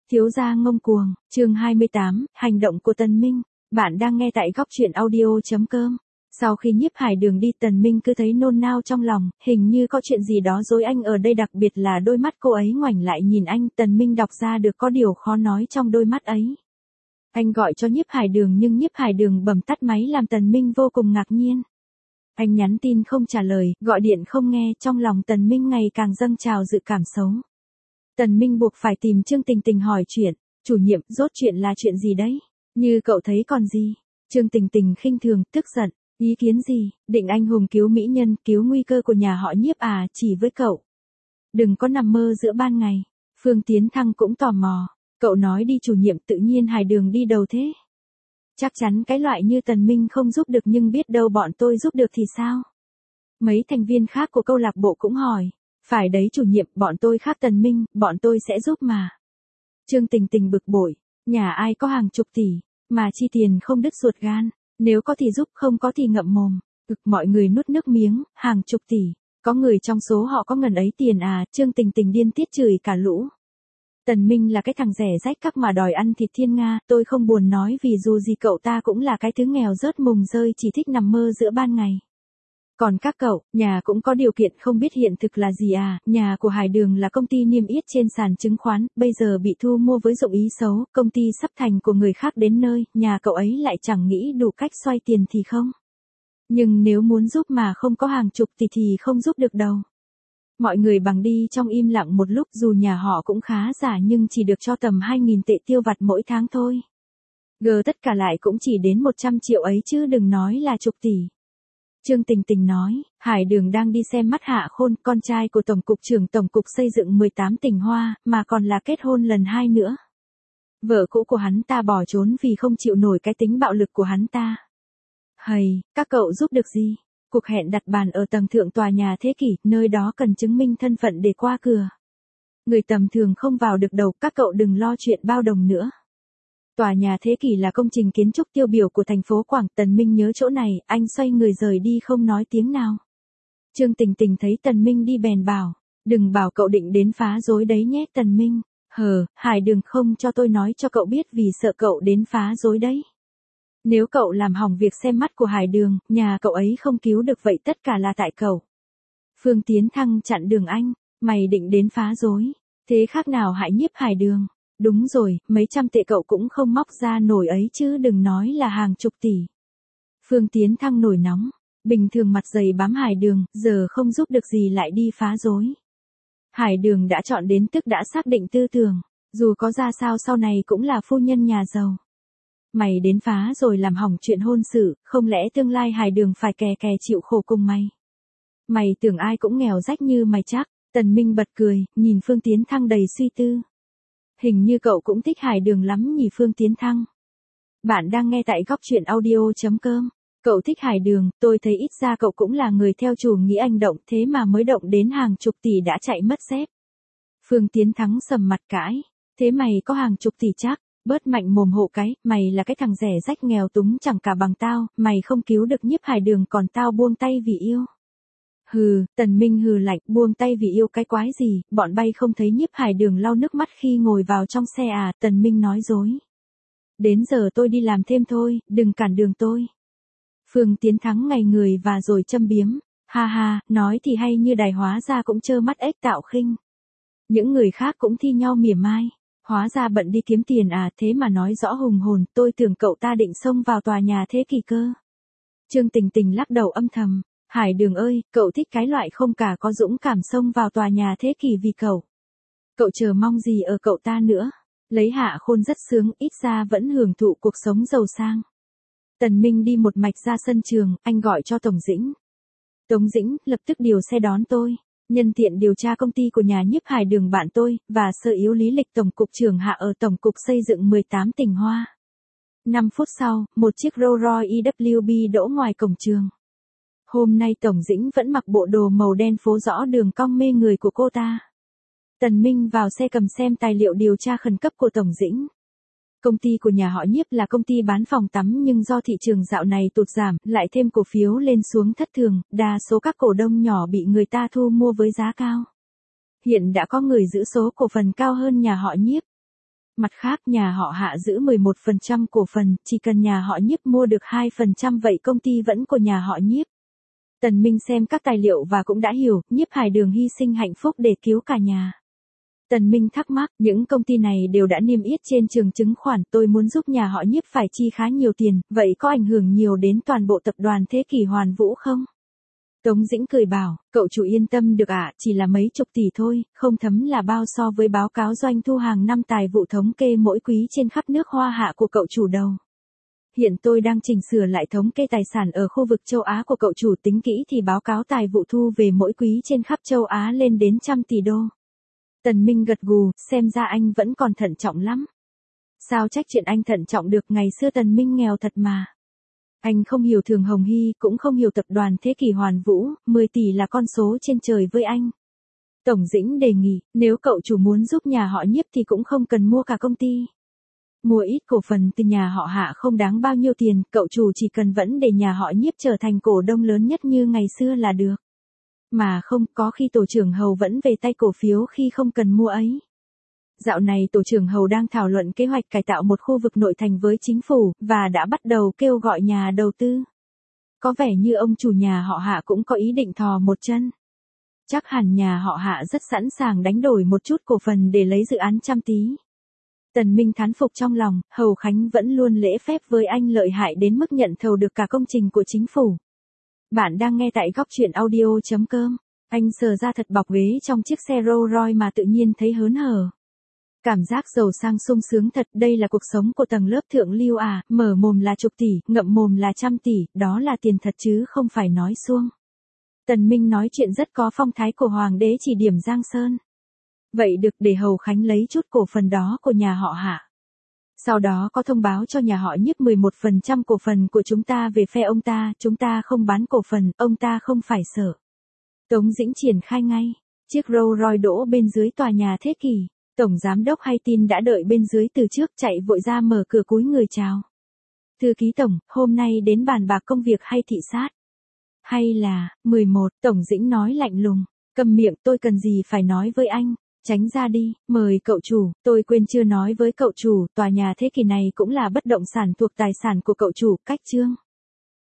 Thiếu gia ngông cuồng, chương 28, hành động của Tần Minh. Bạn đang nghe tại góc truyện audio.com. Sau khi Nhiếp Hải Đường đi, Tần Minh cứ thấy nôn nao trong lòng, hình như có chuyện gì đó dối anh ở đây, đặc biệt là đôi mắt cô ấy ngoảnh lại nhìn anh. Tần Minh đọc ra được có điều khó nói trong đôi mắt ấy. Anh gọi cho Nhiếp Hải Đường nhưng Nhiếp Hải Đường bấm tắt máy làm Tần Minh vô cùng ngạc nhiên. Anh nhắn tin không trả lời, gọi điện không nghe, trong lòng Tần Minh ngày càng dâng trào dự cảm xấu. Tần Minh buộc phải tìm Trương Tình Tình hỏi chuyện. Chủ nhiệm, rốt chuyện là chuyện gì đấy? Như cậu thấy còn gì? Trương Tình Tình khinh thường, tức giận. Ý kiến gì? Định anh hùng cứu mỹ nhân, cứu nguy cơ của nhà họ Nhiếp à? Chỉ với cậu. Đừng có nằm mơ giữa ban ngày. Phương Tiến Thăng cũng tò mò. Cậu nói đi chủ nhiệm, tự nhiên Hải Đường đi đầu thế. Chắc chắn cái loại như Tần Minh không giúp được, nhưng biết đâu bọn tôi giúp được thì sao? Mấy thành viên khác của câu lạc bộ cũng hỏi. Phải đấy chủ nhiệm, bọn tôi khác Tần Minh, bọn tôi sẽ giúp mà. Trương Tình Tình bực bội, nhà ai có hàng chục tỷ, mà chi tiền không đứt ruột gan, nếu có thì giúp, không có thì ngậm mồm. Mọi người nuốt nước miếng, hàng chục tỷ, có người trong số họ có ngần ấy tiền à? Trương Tình Tình điên tiết chửi cả lũ. Tần Minh là cái thằng rẻ rách các mà đòi ăn thịt thiên nga, tôi không buồn nói vì dù gì cậu ta cũng là cái thứ nghèo rớt mùng rơi, chỉ thích nằm mơ giữa ban ngày. Còn các cậu, nhà cũng có điều kiện, không biết hiện thực là gì à? Nhà của Hải Đường là công ty niêm yết trên sàn chứng khoán, bây giờ bị thu mua với dụng ý xấu, công ty sắp thành của người khác đến nơi, nhà cậu ấy lại chẳng nghĩ đủ cách xoay tiền thì không. Nhưng nếu muốn giúp mà không có hàng chục tỷ thì không giúp được đâu. Mọi người bằng đi trong im lặng một lúc, dù nhà họ cũng khá giả nhưng chỉ được cho tầm 2.000 tệ tiêu vặt mỗi tháng thôi. Tất cả lại cũng chỉ đến 100 triệu ấy chứ đừng nói là chục tỷ. Trương Tình Tình nói, Hải Đường đang đi xem mắt Hạ Khôn, con trai của Tổng cục trưởng Tổng cục xây dựng 18 tỉnh Hoa, mà còn là kết hôn lần 2 nữa. Vợ cũ của hắn ta bỏ trốn vì không chịu nổi cái tính bạo lực của hắn ta. Hầy, các cậu giúp được gì? Cuộc hẹn đặt bàn ở tầng thượng tòa nhà Thế Kỷ, nơi đó cần chứng minh thân phận để qua cửa. Người tầm thường không vào được đâu, các cậu đừng lo chuyện bao đồng nữa. Tòa nhà Thế Kỷ là công trình kiến trúc tiêu biểu của thành phố Quảng. Tần Minh nhớ chỗ này, anh xoay người rời đi không nói tiếng nào. Trương Tình Tình thấy Tần Minh đi bèn bảo, đừng bảo cậu định đến phá rối đấy nhé Tần Minh. Hải Đường không cho tôi nói cho cậu biết vì sợ cậu đến phá rối đấy. Nếu cậu làm hỏng việc xem mắt của Hải Đường, nhà cậu ấy không cứu được, vậy tất cả là tại cậu. Phương Tiến Thăng chặn đường anh, mày định đến phá rối, thế khác nào hại Nhiếp Hải Đường. Đúng rồi, mấy trăm tệ cậu cũng không móc ra nổi ấy chứ đừng nói là hàng chục tỷ. Phương Tiến Thăng nổi nóng, bình thường mặt dày bám Hải Đường, giờ không giúp được gì lại đi phá rối. Hải Đường đã chọn đến, tức đã xác định tư tưởng, dù có ra sao sau này cũng là phu nhân nhà giàu. Mày đến phá rồi làm hỏng chuyện hôn sự, không lẽ tương lai Hải Đường phải kè kè chịu khổ cùng mày? Mày tưởng ai cũng nghèo rách như mày chắc? Tần Minh bật cười, nhìn Phương Tiến Thăng đầy suy tư. Hình như cậu cũng thích Hải Đường lắm nhỉ Phương Tiến Thăng. Bạn đang nghe tại góc truyện audio.com. Cậu thích Hải Đường, tôi thấy ít ra cậu cũng là người theo chủ nghĩa hành động, thế mà mới động đến hàng chục tỷ đã chạy mất dép. Phương Tiến Thắng sầm mặt cãi, thế mày có hàng chục tỷ chắc, bớt mạnh mồm hộ cái, mày là cái thằng rẻ rách nghèo túng chẳng cả bằng tao, mày không cứu được Nhiếp Hải Đường còn tao buông tay vì yêu. Tần Minh hừ lạnh, buông tay vì yêu cái quái gì, bọn bay không thấy Nhiếp Hải Đường lau nước mắt khi ngồi vào trong xe à? Tần Minh nói dối. Đến giờ tôi đi làm thêm thôi, đừng cản đường tôi. Phương Tiến Thắng ngày người và rồi châm biếm, ha, nói thì hay như đài hóa ra cũng trơ mắt ếch tạo khinh. Những người khác cũng thi nhau mỉa mai, hóa ra bận đi kiếm tiền à, thế mà nói rõ hùng hồn, tôi tưởng cậu ta định xông vào tòa nhà Thế Kỷ cơ. Trương Tình Tình lắc đầu âm thầm. Hải Đường ơi, cậu thích cái loại không cả có dũng cảm xông vào tòa nhà Thế Kỷ vì cậu. Cậu chờ mong gì ở cậu ta nữa? Lấy Hạ Khôn rất sướng, ít ra vẫn hưởng thụ cuộc sống giàu sang. Tần Minh đi một mạch ra sân trường, anh gọi cho Tổng Dĩnh. Tống Dĩnh, lập tức điều xe đón tôi. Nhân tiện điều tra công ty của nhà Nhiếp Hải Đường bạn tôi, và sơ yếu lý lịch Tổng cục trưởng Hạ ở Tổng cục xây dựng 18 tỉnh Hoa. 5 phút sau, một chiếc Rolls Royce EWB đỗ ngoài cổng trường. Hôm nay Tổng Dĩnh vẫn mặc bộ đồ màu đen phô rõ đường cong mê người của cô ta. Tần Minh vào xe cầm xem tài liệu điều tra khẩn cấp của Tổng Dĩnh. Công ty của nhà họ Nhiếp là công ty bán phòng tắm nhưng do thị trường dạo này tụt giảm, lại thêm cổ phiếu lên xuống thất thường, đa số các cổ đông nhỏ bị người ta thu mua với giá cao. Hiện đã có người giữ số cổ phần cao hơn nhà họ Nhiếp. Mặt khác nhà họ Hạ giữ 11% cổ phần, chỉ cần nhà họ Nhiếp mua được 2% vậy công ty vẫn của nhà họ Nhiếp. Tần Minh xem các tài liệu và cũng đã hiểu, Nhiếp Hải Đường hy sinh hạnh phúc để cứu cả nhà. Tần Minh thắc mắc, những công ty này đều đã niêm yết trên trường chứng khoán, tôi muốn giúp nhà họ Nhiếp phải chi khá nhiều tiền, vậy có ảnh hưởng nhiều đến toàn bộ tập đoàn Thế Kỷ Hoàn Vũ không? Tống Dĩnh cười bảo, cậu chủ yên tâm được ạ, chỉ là mấy chục tỷ thôi, không thấm là bao so với báo cáo doanh thu hàng năm tài vụ thống kê mỗi quý trên khắp nước Hoa Hạ của cậu chủ đâu. Hiện tôi đang chỉnh sửa lại thống kê tài sản ở khu vực châu Á của cậu chủ, tính kỹ thì báo cáo tài vụ thu về mỗi quý trên khắp châu Á lên đến 100 tỷ đô. Tần Minh gật gù, xem ra anh vẫn còn thận trọng lắm. Sao trách chuyện anh thận trọng được, ngày xưa Tần Minh nghèo thật mà. Anh không hiểu Thường Hồng Hy, cũng không hiểu tập đoàn Thế Kỷ Hoàn Vũ, 10 tỷ là con số trên trời với anh. Tổng Dĩnh đề nghị, nếu cậu chủ muốn giúp nhà họ Nhiếp thì cũng không cần mua cả công ty. Mua ít cổ phần từ nhà họ Hạ không đáng bao nhiêu tiền, cậu chủ chỉ cần vẫn để nhà họ Nhiếp trở thành cổ đông lớn nhất như ngày xưa là được. Mà không, có khi tổ trưởng Hầu vẫn về tay cổ phiếu khi không cần mua ấy. Dạo này tổ trưởng Hầu đang thảo luận kế hoạch cải tạo một khu vực nội thành với chính phủ, và đã bắt đầu kêu gọi nhà đầu tư. Có vẻ như ông chủ nhà họ Hạ cũng có ý định thò một chân. Chắc hẳn nhà họ Hạ rất sẵn sàng đánh đổi một chút cổ phần để lấy dự án 100 tí. Tần Minh thán phục trong lòng, Hầu Khánh vẫn luôn lễ phép với anh, lợi hại đến mức nhận thầu được cả công trình của chính phủ. Bạn đang nghe tại góc truyện audio.com. Anh sờ ra thật bọc ghế trong chiếc xe Rolls Royce mà tự nhiên thấy hớn hở. Cảm giác giàu sang sung sướng thật, đây là cuộc sống của tầng lớp thượng lưu à, mở mồm là chục tỷ, ngậm mồm là 100 tỷ, đó là tiền thật chứ không phải nói suông. Tần Minh nói chuyện rất có phong thái của hoàng đế chỉ điểm Giang Sơn. Vậy được, để Hầu Khánh lấy chút cổ phần đó của nhà họ Hạ. Sau đó có thông báo cho nhà họ Nhiếp 11% cổ phần của chúng ta về phe ông ta, chúng ta không bán cổ phần, ông ta không phải sợ. Tống Dĩnh triển khai ngay, chiếc Rolls Royce đỗ bên dưới tòa nhà Thế Kỷ. Tổng giám đốc hay tin đã đợi bên dưới từ trước, chạy vội ra mở cửa cúi người chào. Thư ký tổng, hôm nay đến bàn bạc công việc hay thị sát? Hay là, 11, Tổng Dĩnh nói lạnh lùng, cầm miệng, tôi cần gì phải nói với anh, tránh ra đi, mời cậu chủ, tôi quên chưa nói với cậu chủ, tòa nhà Thế Kỷ này cũng là bất động sản thuộc tài sản của cậu chủ, cách chương.